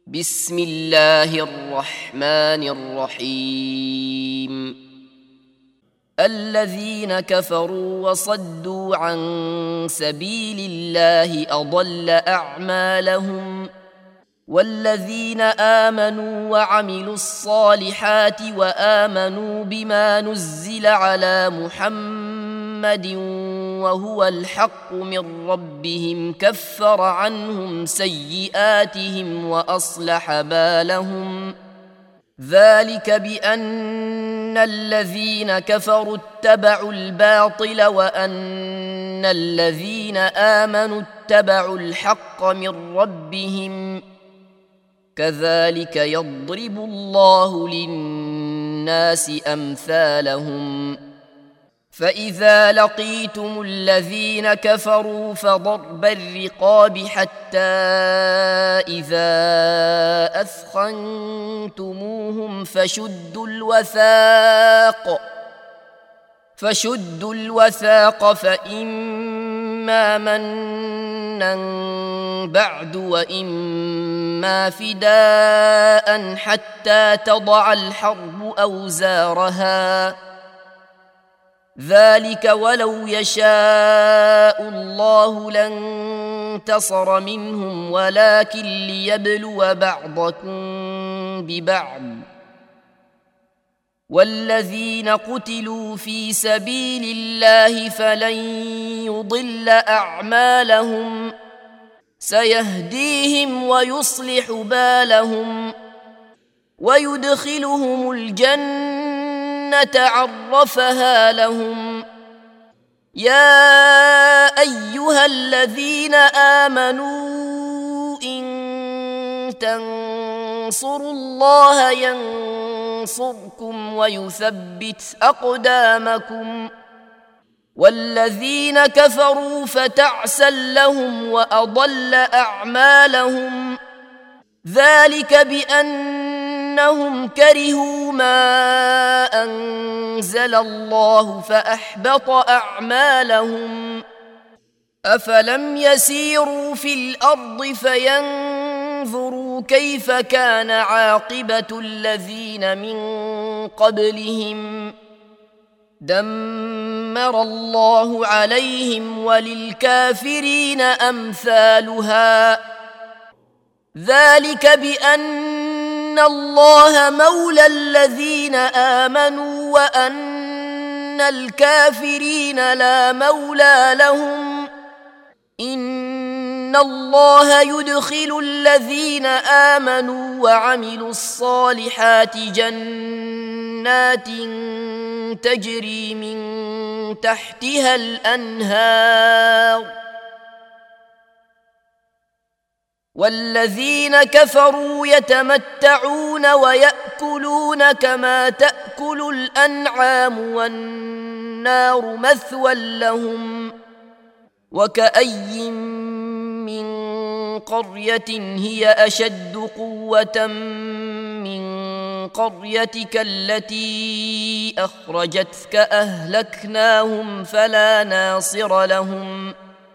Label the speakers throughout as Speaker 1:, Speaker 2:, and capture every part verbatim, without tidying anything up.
Speaker 1: بسم الله الرحمن الرحيم الذين كفروا وصدوا عن سبيل الله أضل أعمالهم والذين آمنوا وعملوا الصالحات وآمنوا بما نزل على محمد وهو الحق من ربهم كفر عنهم سيئاتهم وأصلح بالهم ذلك بأن الذين كفروا اتبعوا الباطل وأن الذين آمنوا اتبعوا الحق من ربهم كذلك يضرب الله للناس أمثالهم فإذا لقيتم الذين كفروا فضرب الرقاب حتى إذا أثخنتموهم فشدوا الوثاق فشدوا الوثاق فإما منا بعد وإما فداء حتى تضع الحرب أوزارها ذلك ولو يشاء الله لانتصر منهم ولكن ليبلو بعضكم ببعض والذين قتلوا في سبيل الله فلن يضل أعمالهم سيهديهم ويصلح بالهم ويدخلهم الجنة عرفها لهم يا أيها الذين آمنوا إن تنصروا الله ينصركم ويثبت أقدامكم والذين كفروا فتعسا لهم وأضل أعمالهم ذلك بأنهم كرهوا ما أنزل الله فأحبط أعمالهم أفلم يسيروا في الأرض فينظروا كيف كان عاقبة الذين من قبلهم دمر الله عليهم وللكافرين أمثالها ذلك بأن الله مولى الذين آمنوا وأن الكافرين لا مولى لهم إن الله يدخل الذين آمنوا وعملوا الصالحات جنات تجري من تحتها الأنهار والذين كفروا يتمتعون ويأكلون كما تأكل الأنعام والنار مثوى لهم وكأي من قرية هي أشد قوة من قريتك التي أخرجتك أهلكناهم فلا ناصر لهم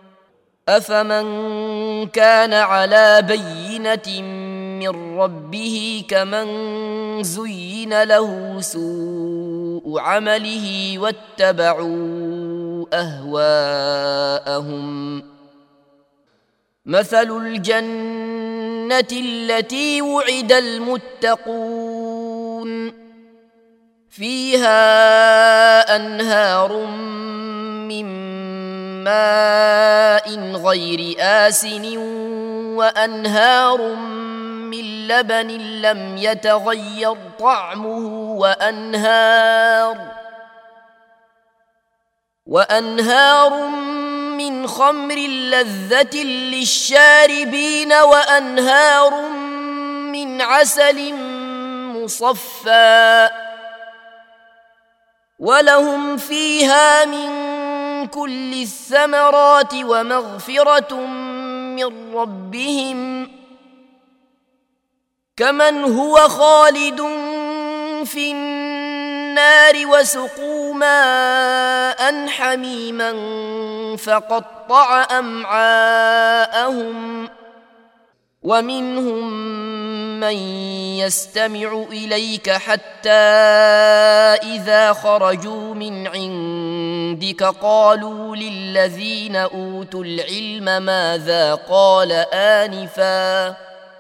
Speaker 1: أفمن كان على بينة من ربه كمن زين له سوء عمله واتبعوا أهواءهم مثل الجنة التي وعد المتقون فيها أنهار من ماء غير آسن وأنهار من لبن لم يتغير طعمه وأنهار وأنهار من خمر لذة للشاربين وأنهار من عسل مصفى ولهم فيها من كل الثمرات ومغفرة من ربهم كمن هو خالد في النار وسقوا ماء حميما فقطع أمعاءهم ومنهم من يستمع إليك حتى إذا خرجوا من عندك قالوا للذين أوتوا العلم ماذا قال آنفا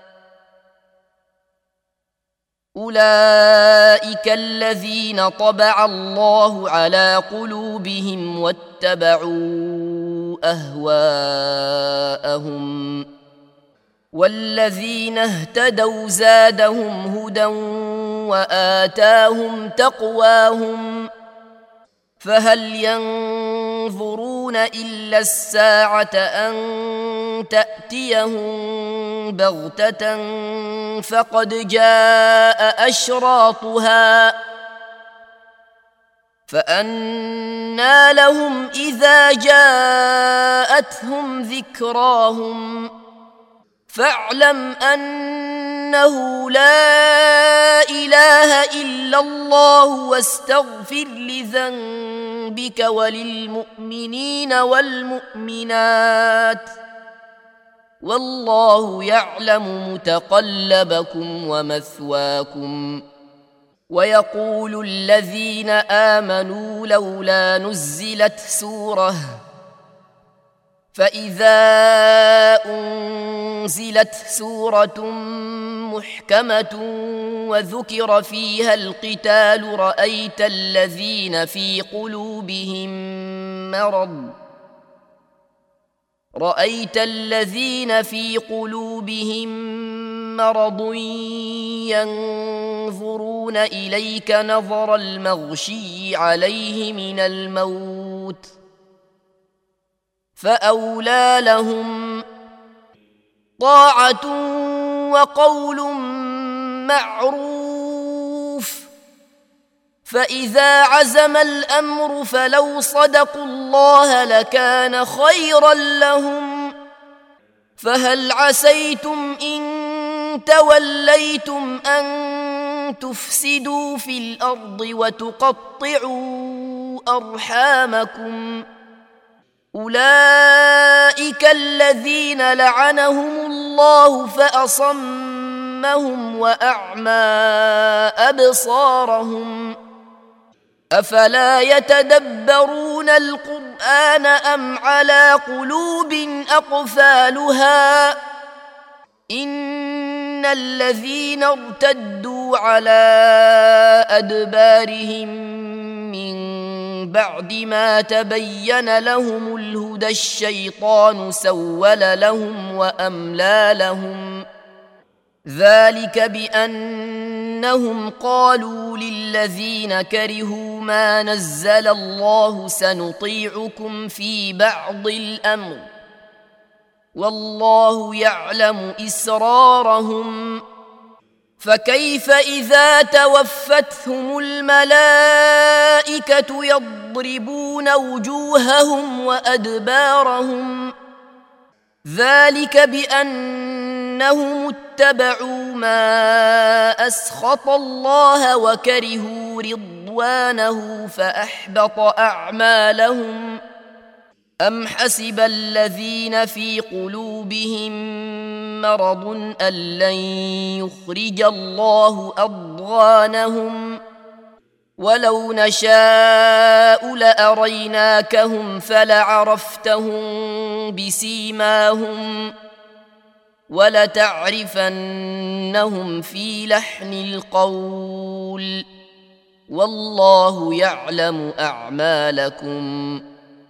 Speaker 1: أولئك الذين طبع الله على قلوبهم واتبعوا أهواءهم والذين اهتدوا زادهم هدى وآتاهم تقواهم فهل ينظرون إلا الساعة أن تأتيهم بغتة فقد جاء أشراطها فأنى لهم إذا جاءتهم ذكراهم فاعلم أنه لا إله إلا الله واستغفر لذنبك وللمؤمنين والمؤمنات والله يعلم متقلبكم ومثواكم ويقول الذين آمنوا لولا نزلت سورة فإذا أنزلت سورة محكمة وذكر فيها القتال رأيت الذين في قلوبهم مرض رأيت الذين في قلوبهم مرض ينظرون إليك نظر المغشي عليه من الموت فأولى لهم طاعة وقول معروف فإذا عزم الأمر فلو صدقوا الله لكان خيرا لهم فهل عسيتم إن توليتم أن تفسدوا في الأرض وتقطعوا أرحامكم أولئك الذين لعنهم الله فأصمهم وأعمى أبصارهم أفلا يتدبرون القرآن أم على قلوب أقفالها إن الذين ارتدوا على أدبارهم من بعد ما تبين لهم الهدى الشيطان سول لهم وأملى لهم ذلك بأنهم قالوا للذين كرهوا ما نزل الله سنطيعكم في بعض الأمر والله يعلم إسرارهم فكيف إذا توفتهم الملائكة يضربون وجوههم وأدبارهم ذلك بأنهم اتبعوا ما أسخط الله وكرهوا رضوانه فأحبط أعمالهم أم حسب الذين في قلوبهم مرض أن لن يخرج الله أضغانهم ولو نشاء لأريناكهم فلعرفتهم بسيماهم ولتعرفنهم في لحن القول والله يعلم أعمالكم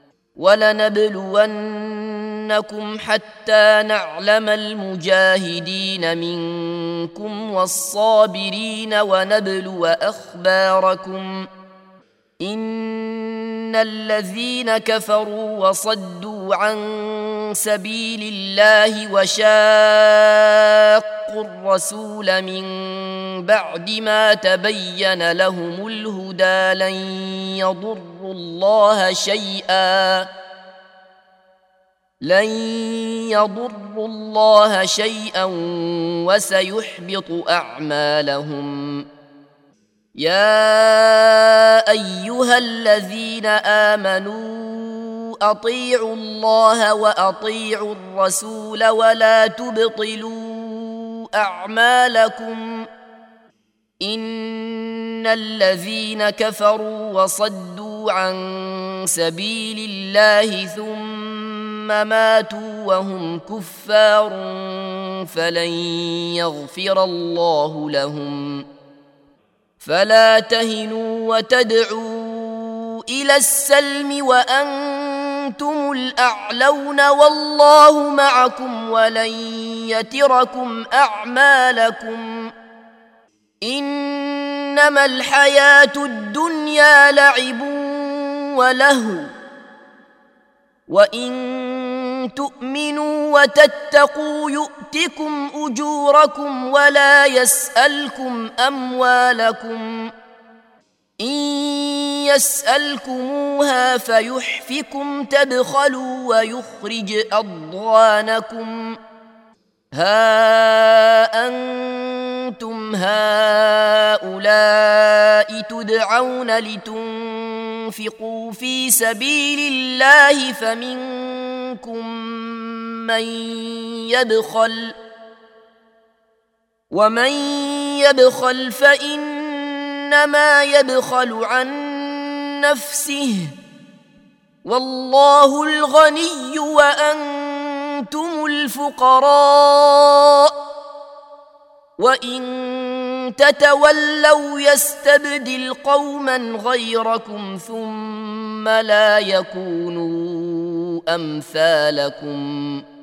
Speaker 1: ولنبلونكم حتى نعلم المجاهدين منكم والصابرين ونبلو أخباركم إن الذين كفروا وصدوا عن سبيل الله وشاقوا الرسول من بعد ما تبين لهم الهدى لن يضروا الله شيئا لن يضروا الله شيئا وسيحبط أعمالهم يا أيها الذين آمنوا أطيعوا الله وأطيعوا الرسول ولا تبطلوا أعمالكم إن الذين كفروا وصدوا عن سبيل الله ثم ماتوا وهم كفار فلن يغفر الله لهم فلا تهنوا وتدعوا إلى السلم وأنتم الأعلون والله معكم ولن يتركم أعمالكم إنما الحياة الدنيا لعب ولهو وإن تؤمنوا وتتقوا يؤتكم أجوركم ولا يسألكم أموالكم إن يسألكموها فيحفكم تبخلوا ويخرج أضغانكم ها أنتم هؤلاء تدعون لتنفقوا في سبيل الله فمنكم من يبخل ومن يبخل فإنما يبخل عن نفسه والله الغني وأنتم الفقراء وإن تتولوا يستبدل قوما غيركم ثم لا يكونوا أمثالكم